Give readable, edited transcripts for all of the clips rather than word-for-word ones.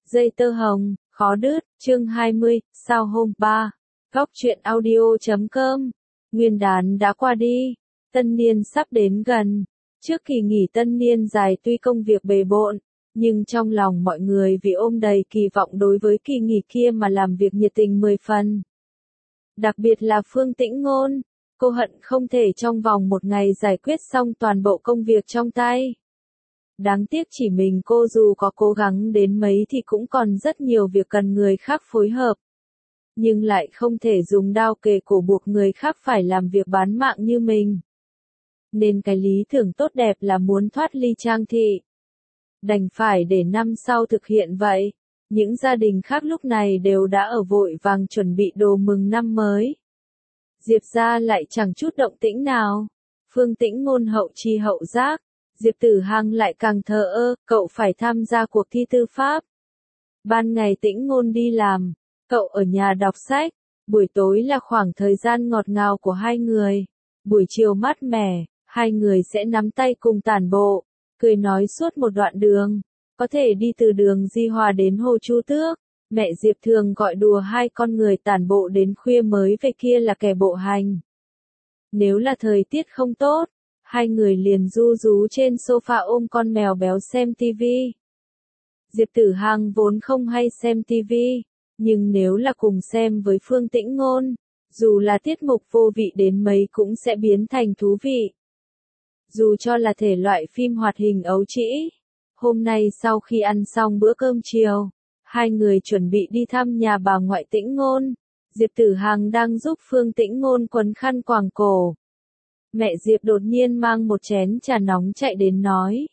Dây tơ hồng, khó đứt, chương 20, sao hôm 3. Góc truyện audio.com. Nguyên đán đã qua đi, tân niên sắp đến gần. Trước kỳ nghỉ tân niên dài tuy công việc bề bộn, nhưng trong lòng mọi người vì ôm đầy kỳ vọng đối với kỳ nghỉ kia mà làm việc nhiệt tình 10 phần. Đặc biệt là Phương Tĩnh Ngôn, cô hận không thể trong vòng một ngày giải quyết xong toàn bộ công việc trong tay. Đáng tiếc chỉ mình cô dù có cố gắng đến mấy thì cũng còn rất nhiều việc cần người khác phối hợp. Nhưng lại không thể dùng đao kề cổ buộc người khác phải làm việc bán mạng như mình. Nên cái lý tưởng tốt đẹp là muốn thoát ly Trang thị. Đành phải để năm sau thực hiện vậy. Những gia đình khác lúc này đều đã ở vội vàng chuẩn bị đồ mừng năm mới. Diệp gia lại chẳng chút động tĩnh nào. Phương Tĩnh Ngôn hậu chi hậu giác. Diệp Tử Hằng lại càng thờ ơ, cậu phải tham gia cuộc thi tư pháp. Ban ngày Tĩnh Ngôn đi làm, cậu ở nhà đọc sách, buổi tối là khoảng thời gian ngọt ngào của hai người. Buổi chiều mát mẻ, hai người sẽ nắm tay cùng tản bộ, cười nói suốt một đoạn đường, có thể đi từ đường Di Hòa đến Hồ Chu Tước. Mẹ Diệp thường gọi đùa hai con người tản bộ đến khuya mới về kia là kẻ bộ hành. Nếu là thời tiết không tốt, hai người liền ru rú trên sofa ôm con mèo béo xem tivi. Diệp Tử Hằng vốn không hay xem tivi, nhưng nếu là cùng xem với Phương Tĩnh Ngôn, dù là tiết mục vô vị đến mấy cũng sẽ biến thành thú vị. Dù cho là thể loại phim hoạt hình ấu trĩ. Hôm nay sau khi ăn xong bữa cơm chiều, hai người chuẩn bị đi thăm nhà bà ngoại Tĩnh Ngôn. Diệp Tử Hằng đang giúp Phương Tĩnh Ngôn quấn khăn quàng cổ. Mẹ Diệp đột nhiên mang một chén trà nóng chạy đến nói.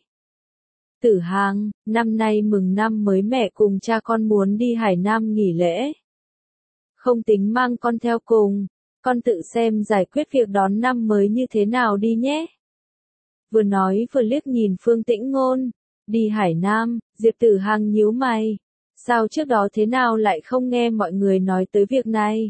Tử Hằng, năm nay mừng năm mới mẹ cùng cha con muốn đi Hải Nam nghỉ lễ. Không tính mang con theo cùng, con tự xem giải quyết việc đón năm mới như thế nào đi nhé. Vừa nói vừa liếc nhìn Phương Tĩnh Ngôn. Đi Hải Nam, Diệp Tử Hằng nhíu mày. Sao trước đó thế nào lại không nghe mọi người nói tới việc này?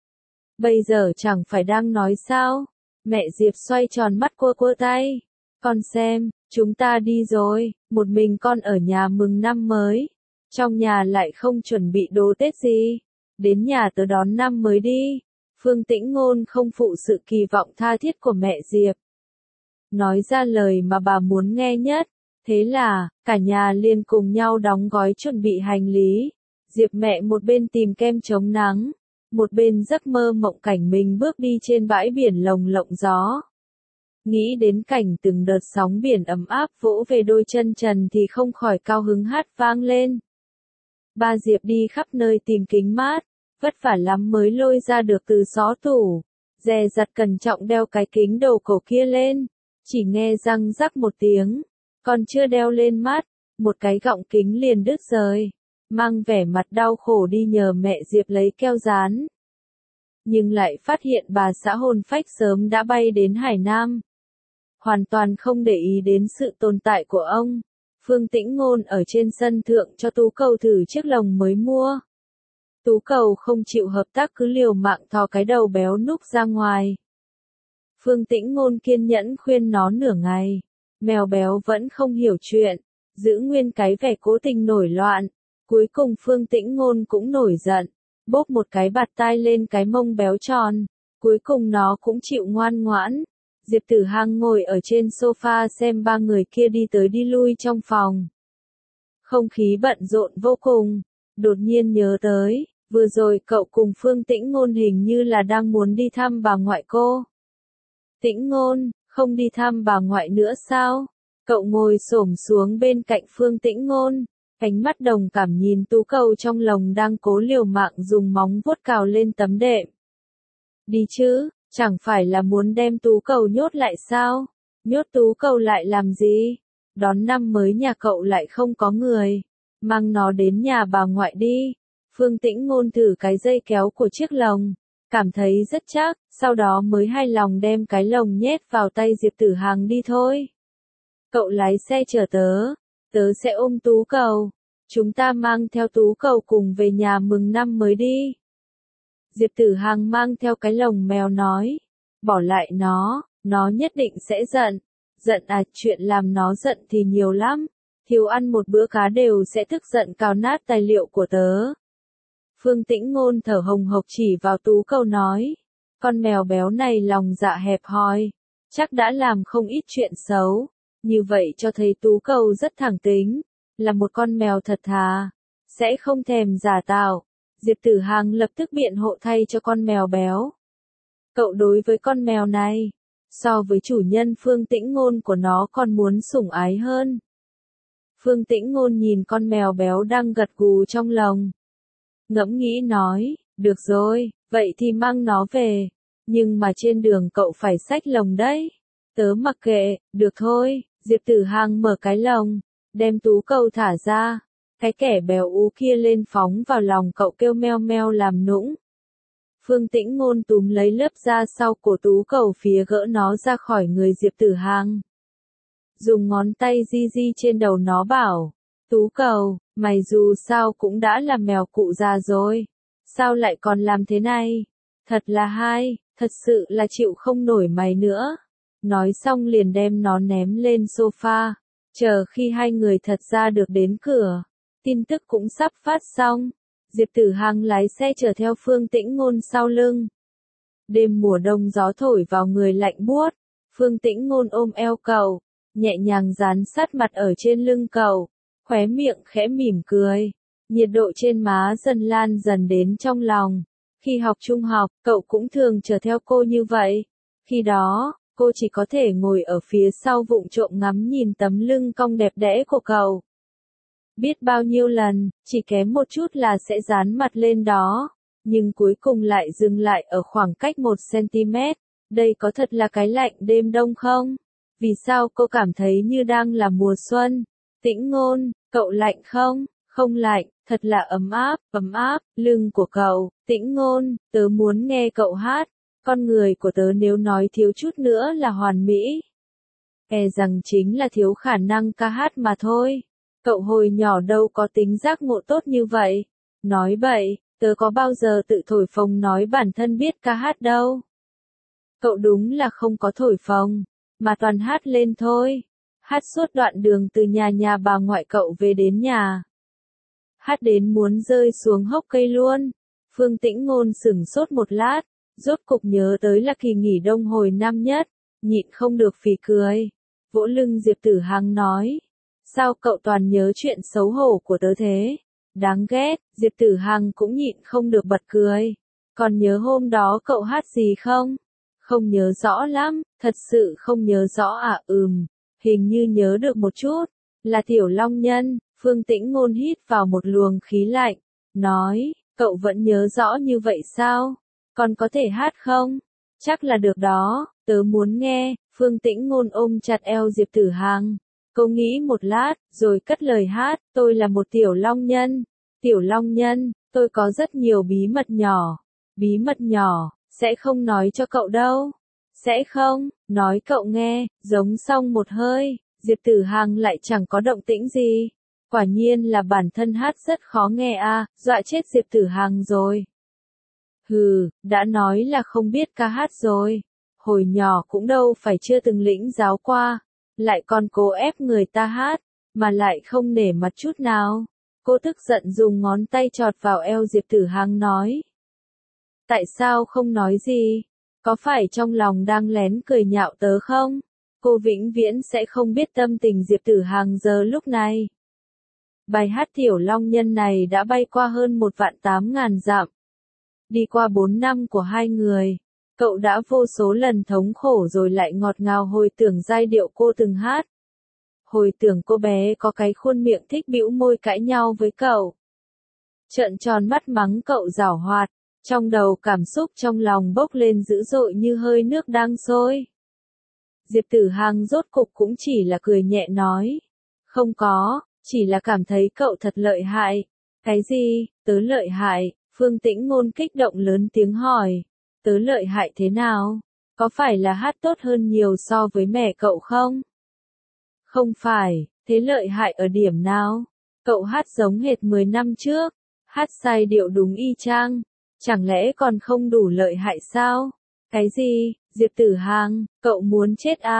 Bây giờ chẳng phải đang nói sao? Mẹ Diệp xoay tròn mắt cua tay. Con xem, chúng ta đi rồi, một mình con ở nhà mừng năm mới. Trong nhà lại không chuẩn bị đồ Tết gì. Đến nhà tớ đón năm mới đi. Phương Tĩnh Ngôn không phụ sự kỳ vọng tha thiết của mẹ Diệp. Nói ra lời mà bà muốn nghe nhất. Thế là, cả nhà liền cùng nhau đóng gói chuẩn bị hành lý. Diệp mẹ một bên tìm kem chống nắng, một bên giấc mơ mộng cảnh mình bước đi trên bãi biển lồng lộng gió. Nghĩ đến cảnh từng đợt sóng biển ấm áp vỗ về đôi chân trần thì không khỏi cao hứng hát vang lên. Ba Diệp đi khắp nơi tìm kính mát, vất vả lắm mới lôi ra được từ xó tủ, dè dặt cẩn trọng đeo cái kính đầu cổ kia lên, chỉ nghe răng rắc một tiếng, còn chưa đeo lên mắt, một cái gọng kính liền đứt rời, mang vẻ mặt đau khổ đi nhờ mẹ Diệp lấy keo dán. Nhưng lại phát hiện bà xã hồn phách sớm đã bay đến Hải Nam. Hoàn toàn không để ý đến sự tồn tại của ông. Phương Tĩnh Ngôn ở trên sân thượng cho Tú Cầu thử chiếc lồng mới mua. Tú Cầu không chịu hợp tác cứ liều mạng thò cái đầu béo núc ra ngoài. Phương Tĩnh Ngôn kiên nhẫn khuyên nó nửa ngày. Mèo béo vẫn không hiểu chuyện, giữ nguyên cái vẻ cố tình nổi loạn. Cuối cùng Phương Tĩnh Ngôn cũng nổi giận, bóp một cái bạt tai lên cái mông béo tròn. Cuối cùng nó cũng chịu ngoan ngoãn. Diệp Tử Hằng ngồi ở trên sofa xem ba người kia đi tới đi lui trong phòng. Không khí bận rộn vô cùng. Đột nhiên nhớ tới, vừa rồi cậu cùng Phương Tĩnh Ngôn hình như là đang muốn đi thăm bà ngoại cô. Tĩnh Ngôn, không đi thăm bà ngoại nữa sao? Cậu ngồi xổm xuống bên cạnh Phương Tĩnh Ngôn, ánh mắt đồng cảm nhìn Tú Cầu trong lồng đang cố liều mạng dùng móng vuốt cào lên tấm đệm. Đi chứ, chẳng phải là muốn đem Tú Cầu nhốt lại sao? Nhốt Tú Cầu lại làm gì? Đón năm mới nhà cậu lại không có người. Mang nó đến nhà bà ngoại đi. Phương Tĩnh Ngôn thử cái dây kéo của chiếc lồng. Cảm thấy rất chắc, sau đó mới hài lòng đem cái lồng nhét vào tay Diệp Tử Hằng đi thôi. Cậu lái xe chở tớ sẽ ôm Tú Cầu. Chúng ta mang theo Tú Cầu cùng về nhà mừng năm mới đi. Diệp Tử Hằng mang theo cái lồng mèo nói. Bỏ lại nó nhất định sẽ giận. Giận à, chuyện làm nó giận thì nhiều lắm. thiếu ăn một bữa cá đều sẽ tức giận cào nát tài liệu của tớ. Phương Tĩnh Ngôn thở hồng hộc chỉ vào Tú Cầu nói, con mèo béo này lòng dạ hẹp hòi, chắc đã làm không ít chuyện xấu, như vậy cho thấy Tú Cầu rất thẳng tính, là một con mèo thật thà, sẽ không thèm giả tạo. Diệp Tử Hằng lập tức biện hộ thay cho con mèo béo. Cậu đối với con mèo này, so với chủ nhân Phương Tĩnh Ngôn của nó còn muốn sủng ái hơn. Phương Tĩnh Ngôn nhìn con mèo béo đang gật gù trong lòng. Ngẫm nghĩ nói, được rồi, vậy thì mang nó về, nhưng mà trên đường cậu phải xách lồng đấy. Tớ mặc kệ, được thôi, Diệp Tử Hằng mở cái lồng, đem Tú Cầu thả ra, cái kẻ béo ú kia lên phóng vào lòng cậu kêu meo meo làm nũng. Phương Tĩnh Ngôn túm lấy lớp da sau cổ Tú Cầu phía gỡ nó ra khỏi người Diệp Tử Hằng. Dùng ngón tay di di trên đầu nó bảo, Tú Cầu, mày dù sao cũng đã là mèo cụ già rồi, sao lại còn làm thế này? Thật là hay, thật sự là chịu không nổi mày nữa. Nói xong liền đem nó ném lên sofa, chờ khi hai người thật ra được đến cửa. Tin tức cũng sắp phát xong. Diệp Tử Hằng lái xe chở theo Phương Tĩnh Ngôn sau lưng. Đêm mùa đông gió thổi vào người lạnh buốt. Phương Tĩnh Ngôn ôm eo cậu, nhẹ nhàng dán sát mặt ở trên lưng cậu, khóe miệng khẽ mỉm cười. Nhiệt độ trên má dần lan dần đến trong lòng. Khi học trung học, cậu cũng thường chở theo cô như vậy. Khi đó, cô chỉ có thể ngồi ở phía sau vụng trộm ngắm nhìn tấm lưng cong đẹp đẽ của cậu. Biết bao nhiêu lần, chỉ kém một chút là sẽ dán mặt lên đó, nhưng cuối cùng lại dừng lại ở khoảng cách 1 cm. Đây có thật là cái lạnh đêm đông không? Vì sao cô cảm thấy như đang là mùa xuân? Tĩnh Ngôn, cậu lạnh không? Không lạnh, thật là ấm áp, lưng của cậu. Tĩnh Ngôn, tớ muốn nghe cậu hát. Con người của tớ nếu nói thiếu chút nữa là hoàn mỹ. E rằng chính là thiếu khả năng ca hát mà thôi. Cậu hồi nhỏ đâu có tính giác ngộ tốt như vậy. Nói bậy, tớ có bao giờ tự thổi phồng nói bản thân biết ca hát đâu. Cậu đúng là không có thổi phồng, mà toàn hát lên thôi. Hát suốt đoạn đường từ nhà bà ngoại cậu về đến nhà. Hát đến muốn rơi xuống hốc cây luôn. Phương Tĩnh Ngôn sửng sốt một lát, rốt cục nhớ tới là kỳ nghỉ đông hồi năm nhất, nhịn không được phì cười. Vỗ lưng Diệp Tử Hằng nói, sao cậu toàn nhớ chuyện xấu hổ của tớ thế? Đáng ghét, Diệp Tử Hằng cũng nhịn không được bật cười. Còn nhớ hôm đó cậu hát gì không? Không nhớ rõ lắm, thật sự không nhớ rõ à? Hình như nhớ được một chút, là Tiểu Long Nhân. Phương Tĩnh Ngôn hít vào một luồng khí lạnh, nói, cậu vẫn nhớ rõ như vậy sao? Còn có thể hát không? Chắc là được đó, tớ muốn nghe. Phương Tĩnh Ngôn ôm chặt eo Diệp Tử Hằng. Cô nghĩ một lát, rồi cất lời hát, tôi là một tiểu long nhân. Tiểu long nhân, tôi có rất nhiều bí mật nhỏ. Bí mật nhỏ, sẽ không nói cho cậu đâu. Sẽ không, nói cậu nghe, giống xong một hơi, Diệp Tử Hằng lại chẳng có động tĩnh gì. Quả nhiên là bản thân hát rất khó nghe à, dọa chết Diệp Tử Hằng rồi. Hừ, đã nói là không biết ca hát rồi. Hồi nhỏ cũng đâu phải chưa từng lĩnh giáo qua, lại còn cố ép người ta hát, mà lại không nể mặt chút nào. Cô tức giận dùng ngón tay chọt vào eo Diệp Tử Hằng nói. Tại sao không nói gì? Có phải trong lòng đang lén cười nhạo tớ không? Cô vĩnh viễn sẽ không biết tâm tình Diệp Tử Hằng giờ lúc này. Bài hát Tiểu Long Nhân này đã bay qua hơn 1.800.000 dặm. Đi qua 4 năm của hai người, cậu đã vô số lần thống khổ rồi lại ngọt ngào hồi tưởng giai điệu cô từng hát. Hồi tưởng cô bé có cái khuôn miệng thích bĩu môi cãi nhau với cậu. Trợn tròn mắt mắng cậu giảo hoạt, trong đầu cảm xúc trong lòng bốc lên dữ dội như hơi nước đang sôi. Diệp Tử Hằng rốt cục cũng chỉ là cười nhẹ nói. Không có, chỉ là cảm thấy cậu thật lợi hại. Cái gì, tớ lợi hại? Phương Tĩnh Ngôn kích động lớn tiếng hỏi. Tớ lợi hại thế nào? Có phải là hát tốt hơn nhiều so với mẹ cậu không? Không phải, thế lợi hại ở điểm nào? Cậu hát giống hệt 10 năm trước, hát sai điệu đúng y chang, chẳng lẽ còn không đủ lợi hại sao? Cái gì, Diệp Tử Hằng, cậu muốn chết à?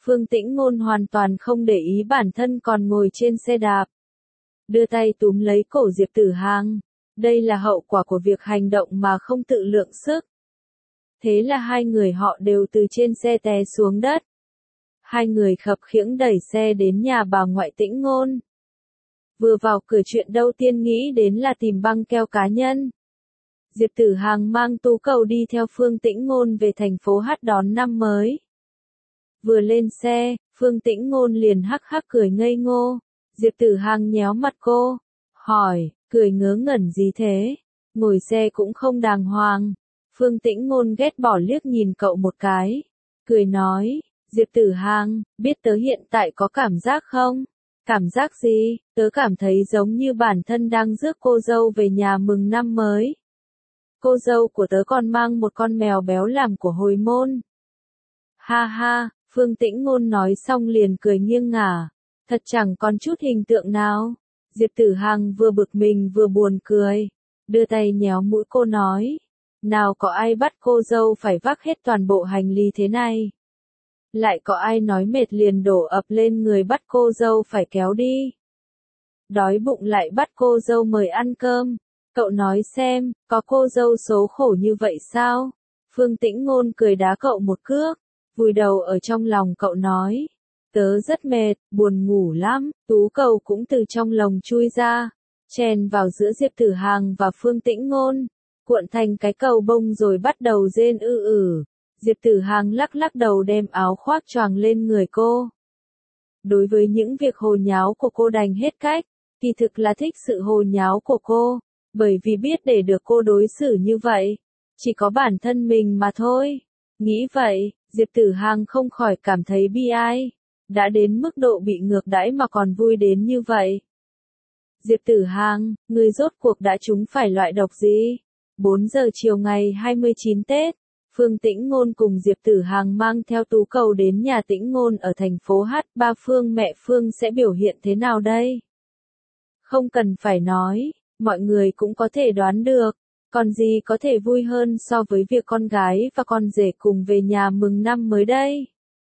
Phương Tĩnh Ngôn hoàn toàn không để ý bản thân còn ngồi trên xe đạp. Đưa tay túm lấy cổ Diệp Tử Hàng. Đây là hậu quả của việc hành động mà không tự lượng sức. Thế là hai người họ đều từ trên xe té xuống đất. Hai người khập khiễng đẩy xe đến nhà bà ngoại Tĩnh Ngôn. Vừa vào cửa chuyện đầu tiên nghĩ đến là tìm băng keo cá nhân. Diệp Tử Hàng mang Tú Cầu đi theo Phương Tĩnh Ngôn về thành phố Hát đón năm mới. Vừa lên xe, Phương Tĩnh Ngôn liền hắc hắc cười ngây ngô. Diệp Tử Hàng nhéo mặt cô, hỏi, cười ngớ ngẩn gì thế? Ngồi xe cũng không đàng hoàng. Phương Tĩnh Ngôn ghét bỏ liếc nhìn cậu một cái. Cười nói, Diệp Tử Hàng, biết tớ hiện tại có cảm giác không? Cảm giác gì? Tớ cảm thấy giống như bản thân đang rước cô dâu về nhà mừng năm mới. Cô dâu của tớ còn mang một con mèo béo làm của hồi môn. Ha ha, Phương Tĩnh Ngôn nói xong liền cười nghiêng ngả. Thật chẳng còn chút hình tượng nào. Diệp Tử Hàng vừa bực mình vừa buồn cười. Đưa tay nhéo mũi cô nói. Nào có ai bắt cô dâu phải vác hết toàn bộ hành lý thế này. Lại có ai nói mệt liền đổ ập lên người bắt cô dâu phải kéo đi. Đói bụng lại bắt cô dâu mời ăn cơm. Cậu nói xem, có cô dâu số khổ như vậy sao? Phương Tĩnh Ngôn cười đá cậu một cước. Vùi đầu ở trong lòng cậu nói. Tớ rất mệt, buồn ngủ lắm. Tú Cầu cũng từ trong lồng chui ra. Chèn vào giữa Diệp Tử Hàng và Phương Tĩnh Ngôn. Cuộn thành cái cầu bông rồi bắt đầu rên ư ử. Diệp Tử Hàng lắc lắc đầu đem áo khoác choàng lên người cô. Đối với những việc hồ nháo của cô đành hết cách. Kỳ thực là thích sự hồ nháo của cô. Bởi vì biết để được cô đối xử như vậy. Chỉ có bản thân mình mà thôi. Nghĩ vậy, Diệp Tử Hàng không khỏi cảm thấy bi ai. Đã đến mức độ bị ngược đãi mà còn vui đến như vậy. Diệp Tử Hàng, người rốt cuộc đã trúng phải loại độc gì? 4 giờ chiều ngày 29 Tết, Phương Tĩnh Ngôn cùng Diệp Tử Hàng mang theo Tú Cầu đến nhà Tĩnh Ngôn ở thành phố Hát. Ba Phương mẹ Phương sẽ biểu hiện thế nào đây? Không cần phải nói, mọi người cũng có thể đoán được. Còn gì có thể vui hơn so với việc con gái và con rể cùng về nhà mừng năm mới đây?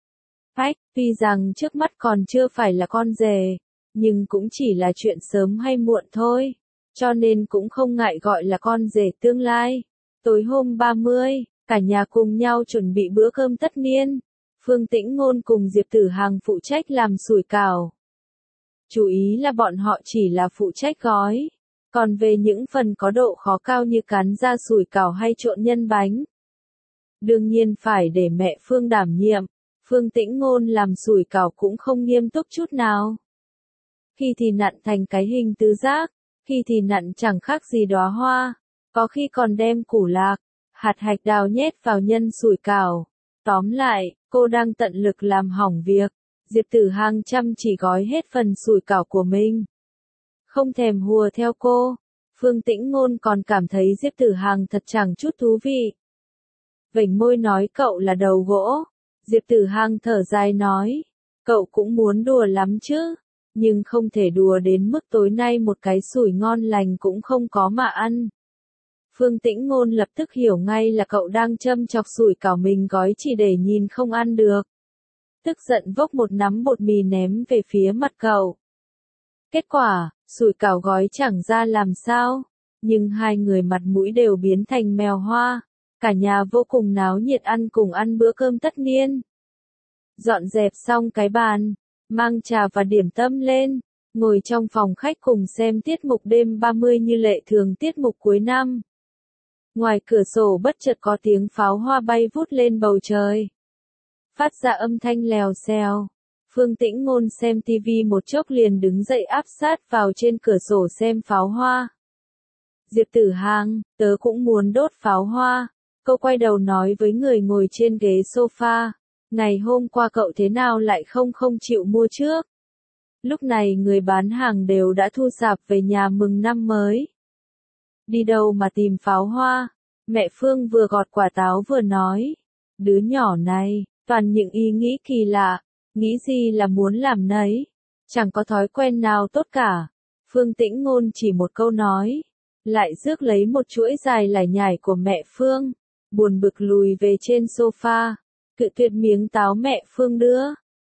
Tuy rằng trước mắt còn chưa phải là con rể, nhưng cũng chỉ là chuyện sớm hay muộn thôi, cho nên cũng không ngại gọi là con rể tương lai. Tối hôm 30, cả nhà cùng nhau chuẩn bị bữa cơm tất niên. Phương Tĩnh Ngôn cùng Diệp Tử Hàng phụ trách làm sủi cảo. Chú ý là bọn họ chỉ là phụ trách gói. Còn về những phần có độ khó cao như cán ra sủi cảo hay trộn nhân bánh, đương nhiên phải để mẹ Phương đảm nhiệm. Phương Tĩnh Ngôn làm sủi cảo cũng không nghiêm túc chút nào. Khi thì nặn thành cái hình tứ giác, khi thì nặn chẳng khác gì đóa hoa, có khi còn đem củ lạc, hạt hạch đào nhét vào nhân sủi cảo. Tóm lại, cô đang tận lực làm hỏng việc. Diệp Tử Hàng chăm chỉ gói hết phần sủi cảo của mình. Không thèm hùa theo cô. Phương Tĩnh Ngôn còn cảm thấy Diệp Tử Hàng thật chẳng chút thú vị. Vểnh môi nói cậu là đầu gỗ. Diệp Tử Hàng thở dài nói. Cậu cũng muốn đùa lắm chứ. Nhưng không thể đùa đến mức tối nay một cái sủi ngon lành cũng không có mà ăn. Phương Tĩnh Ngôn lập tức hiểu ngay là cậu đang châm chọc sủi cảo mình gói chỉ để nhìn không ăn được. Tức giận vốc một nắm bột mì ném về phía mặt cậu. Kết quả, sủi cảo gói chẳng ra làm sao, nhưng hai người mặt mũi đều biến thành mèo hoa. Cả nhà vô cùng náo nhiệt ăn cùng ăn bữa cơm tất niên. Dọn dẹp xong cái bàn, mang trà và điểm tâm lên, ngồi trong phòng khách cùng xem tiết mục đêm 30 như lệ thường tiết mục cuối năm. Ngoài cửa sổ bất chợt có tiếng pháo hoa bay vút lên bầu trời. Phát ra âm thanh lèo xèo. Phương Tĩnh Ngôn xem tivi một chốc liền đứng dậy áp sát vào trên cửa sổ xem pháo hoa. Diệp Tử Hàng, tớ cũng muốn đốt pháo hoa. Cô quay đầu nói với người ngồi trên ghế sofa. Ngày hôm qua cậu thế nào lại không chịu mua trước? Lúc này người bán hàng đều đã thu xạp về nhà mừng năm mới. Đi đâu mà tìm pháo hoa? Mẹ Phương vừa gọt quả táo vừa nói. Đứa nhỏ này, toàn những ý nghĩ kỳ lạ. Nghĩ gì là muốn làm nấy. Chẳng có thói quen nào tốt cả. Phương Tĩnh Ngôn chỉ một câu nói. Lại rước lấy một chuỗi dài lải nhải của mẹ Phương. Buồn bực lùi về trên sofa. Cự tuyệt miếng táo mẹ Phương đưa.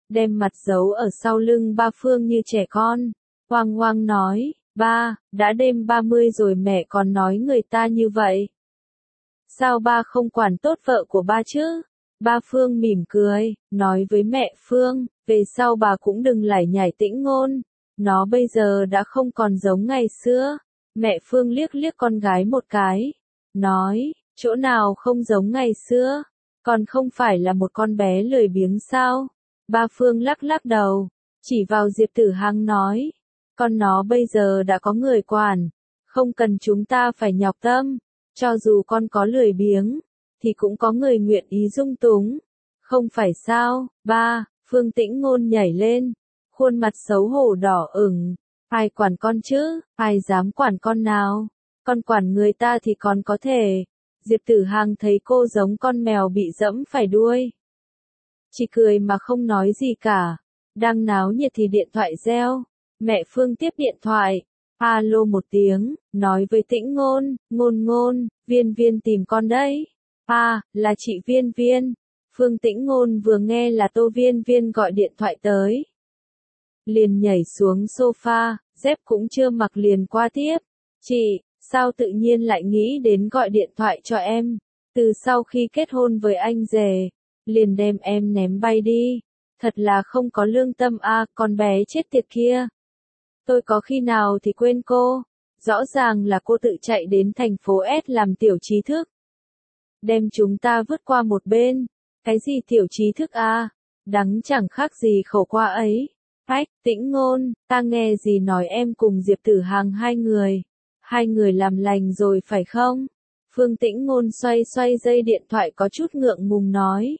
đem mặt giấu ở sau lưng ba Phương như trẻ con. Hoang hoang nói, ba, đã đêm 30 rồi mẹ còn nói người ta như vậy. Sao ba không quản tốt vợ của ba chứ? Ba Phương mỉm cười, nói với mẹ Phương, về sau bà cũng đừng lải nhải Tĩnh Ngôn. Nó bây giờ đã không còn giống ngày xưa. Mẹ Phương liếc liếc con gái một cái. Nói, chỗ nào không giống ngày xưa? Còn không phải là một con bé lười biếng sao? Ba Phương lắc lắc đầu, chỉ vào Diệp Tử Hằng nói. Con nó bây giờ đã có người quản. Không cần chúng ta phải nhọc tâm. Cho dù con có lười biếng, thì cũng có người nguyện ý dung túng. Không phải sao, ba, Phương Tĩnh Ngôn nhảy lên. Khuôn mặt xấu hổ đỏ ửng. Ai quản con chứ, ai dám quản con nào? Con quản người ta thì còn có thể. Diệp Tử Hằng thấy cô giống con mèo bị dẫm phải đuôi. Chỉ cười mà không nói gì cả. Đang náo nhiệt thì điện thoại reo. Mẹ Phương tiếp điện thoại. Alo một tiếng, nói với Tĩnh Ngôn, Ngôn Ngôn, Viên Viên tìm con đấy. Là chị Viên Viên. Phương Tĩnh Ngôn vừa nghe là Tô Viên Viên gọi điện thoại tới. Liền nhảy xuống sofa, dép cũng chưa mặc liền qua tiếp. Chị, sao tự nhiên lại nghĩ đến gọi điện thoại cho em? Từ sau khi kết hôn với anh rể, liền đem em ném bay đi. Thật là không có lương tâm con bé chết tiệt kia. Tôi có khi nào thì quên cô. Rõ ràng là cô tự chạy đến thành phố S làm tiểu trí thức. Đem chúng ta vứt qua một bên. Cái gì tiểu trí thức đắng chẳng khác gì khổ qua ấy. Tĩnh Ngôn, ta nghe gì nói em cùng Diệp Tử Hằng hai người làm lành rồi phải không? Phương Tĩnh Ngôn xoay xoay dây điện thoại có chút ngượng ngùng nói.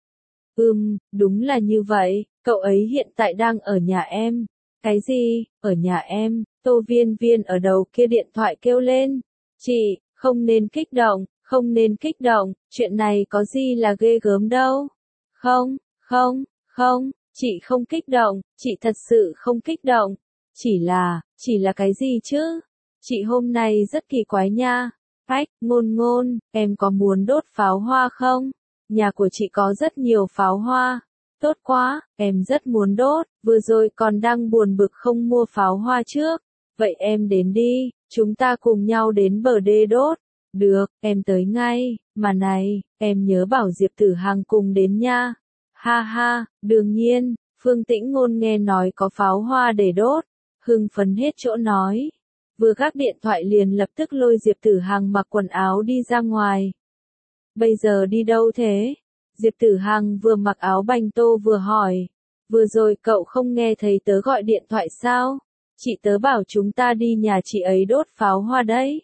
Đúng là như vậy, cậu ấy hiện tại đang ở nhà em. Cái gì, ở nhà em? Tô Viên Viên ở đầu kia điện thoại kêu lên. Chị, không nên kích động, chuyện này có gì là ghê gớm đâu. Không, chị không kích động, chị thật sự không kích động. Chỉ là cái gì chứ? Chị hôm nay rất kỳ quái nha. Ngôn Ngôn, em có muốn đốt pháo hoa không? Nhà của chị có rất nhiều pháo hoa. Tốt quá, em rất muốn đốt, vừa rồi còn đang buồn bực không mua pháo hoa trước. Vậy em đến đi, chúng ta cùng nhau đến bờ đê đốt. Được, em tới ngay, mà này, em nhớ bảo Diệp Tử Hằng cùng đến nha. Ha, đương nhiên, Phương Tĩnh Ngôn nghe nói có pháo hoa để đốt, hưng phấn hết chỗ nói. Vừa gác điện thoại liền lập tức lôi Diệp Tử Hằng mặc quần áo đi ra ngoài. Bây giờ đi đâu thế? Diệp Tử Hằng vừa mặc áo bành tô vừa hỏi. Vừa rồi cậu không nghe thấy tớ gọi điện thoại sao? Chị tớ bảo chúng ta đi nhà chị ấy đốt pháo hoa đấy.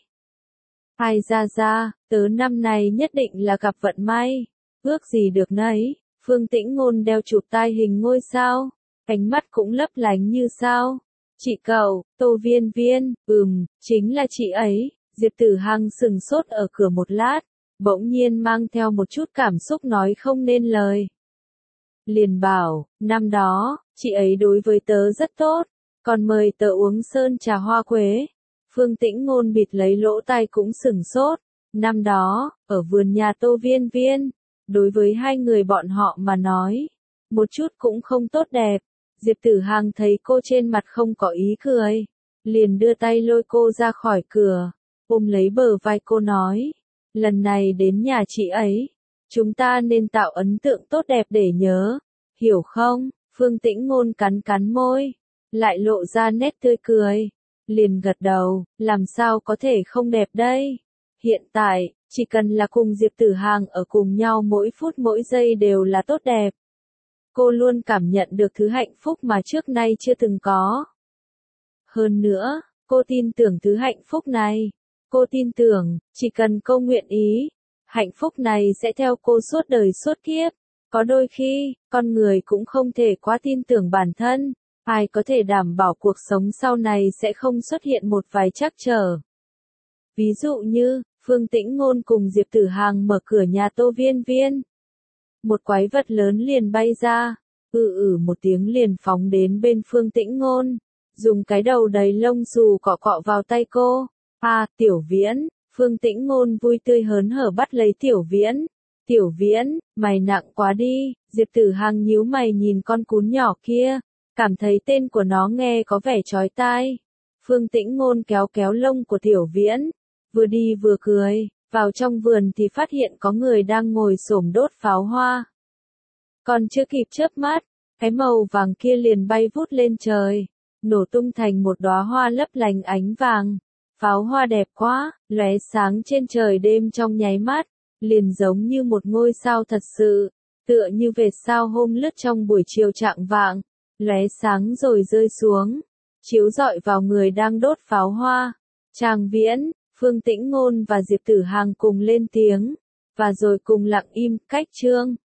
Ai ra, tớ năm nay nhất định là gặp vận may. Ước gì được nấy. Phương Tĩnh Ngôn đeo chụp tai hình ngôi sao. Ánh mắt cũng lấp lánh như sao. Chị cậu, Tô Viên Viên, chính là chị ấy. Diệp Tử Hằng sừng sốt ở cửa một lát. Bỗng nhiên mang theo một chút cảm xúc nói không nên lời. Liền bảo, năm đó, chị ấy đối với tớ rất tốt, còn mời tớ uống sơn trà hoa quế. Phương Tĩnh Ngôn bịt lấy lỗ tai cũng sừng sốt. Năm đó, ở vườn nhà Tô Viên Viên, đối với hai người bọn họ mà nói, một chút cũng không tốt đẹp. Diệp Tử Hằng thấy cô trên mặt không có ý cười, liền đưa tay lôi cô ra khỏi cửa, ôm lấy bờ vai cô nói. Lần này đến nhà chị ấy, chúng ta nên tạo ấn tượng tốt đẹp để nhớ, hiểu không? Phương Tĩnh Ngôn cắn cắn môi, lại lộ ra nét tươi cười, liền gật đầu, làm sao có thể không đẹp đây? Hiện tại, chỉ cần là cùng Diệp Tử Hằng ở cùng nhau mỗi phút mỗi giây đều là tốt đẹp. Cô luôn cảm nhận được thứ hạnh phúc mà trước nay chưa từng có. Hơn nữa, cô tin tưởng thứ hạnh phúc này. Cô tin tưởng, chỉ cần cô nguyện ý, hạnh phúc này sẽ theo cô suốt đời suốt kiếp. Có đôi khi, con người cũng không thể quá tin tưởng bản thân. Ai có thể đảm bảo cuộc sống sau này sẽ không xuất hiện một vài trắc trở. Ví dụ như, Phương Tĩnh Ngôn cùng Diệp Tử Hằng mở cửa nhà Tô Viên Viên. Một quái vật lớn liền bay ra, một tiếng liền phóng đến bên Phương Tĩnh Ngôn, dùng cái đầu đầy lông xù cọ cọ vào tay cô. Tiểu Viễn, Phương Tĩnh Ngôn vui tươi hớn hở bắt lấy Tiểu Viễn, Tiểu Viễn, mày nặng quá đi, Diệp Tử Hằng nhíu mày nhìn con cún nhỏ kia, cảm thấy tên của nó nghe có vẻ chói tai. Phương Tĩnh Ngôn kéo kéo lông của Tiểu Viễn, vừa đi vừa cười, vào trong vườn thì phát hiện có người đang ngồi xổm đốt pháo hoa. Còn chưa kịp chớp mắt, cái màu vàng kia liền bay vút lên trời, nổ tung thành một đóa hoa lấp lánh ánh vàng. Pháo hoa đẹp quá, lóe sáng trên trời đêm trong nháy mắt, liền giống như một ngôi sao thật sự, tựa như vệt sao hôm lướt trong buổi chiều chạng vạng, lóe sáng rồi rơi xuống, chiếu rọi vào người đang đốt pháo hoa. Trang Viễn, Phương Tĩnh Ngôn và Diệp Tử Hằng cùng lên tiếng, và rồi cùng lặng im, cách chương.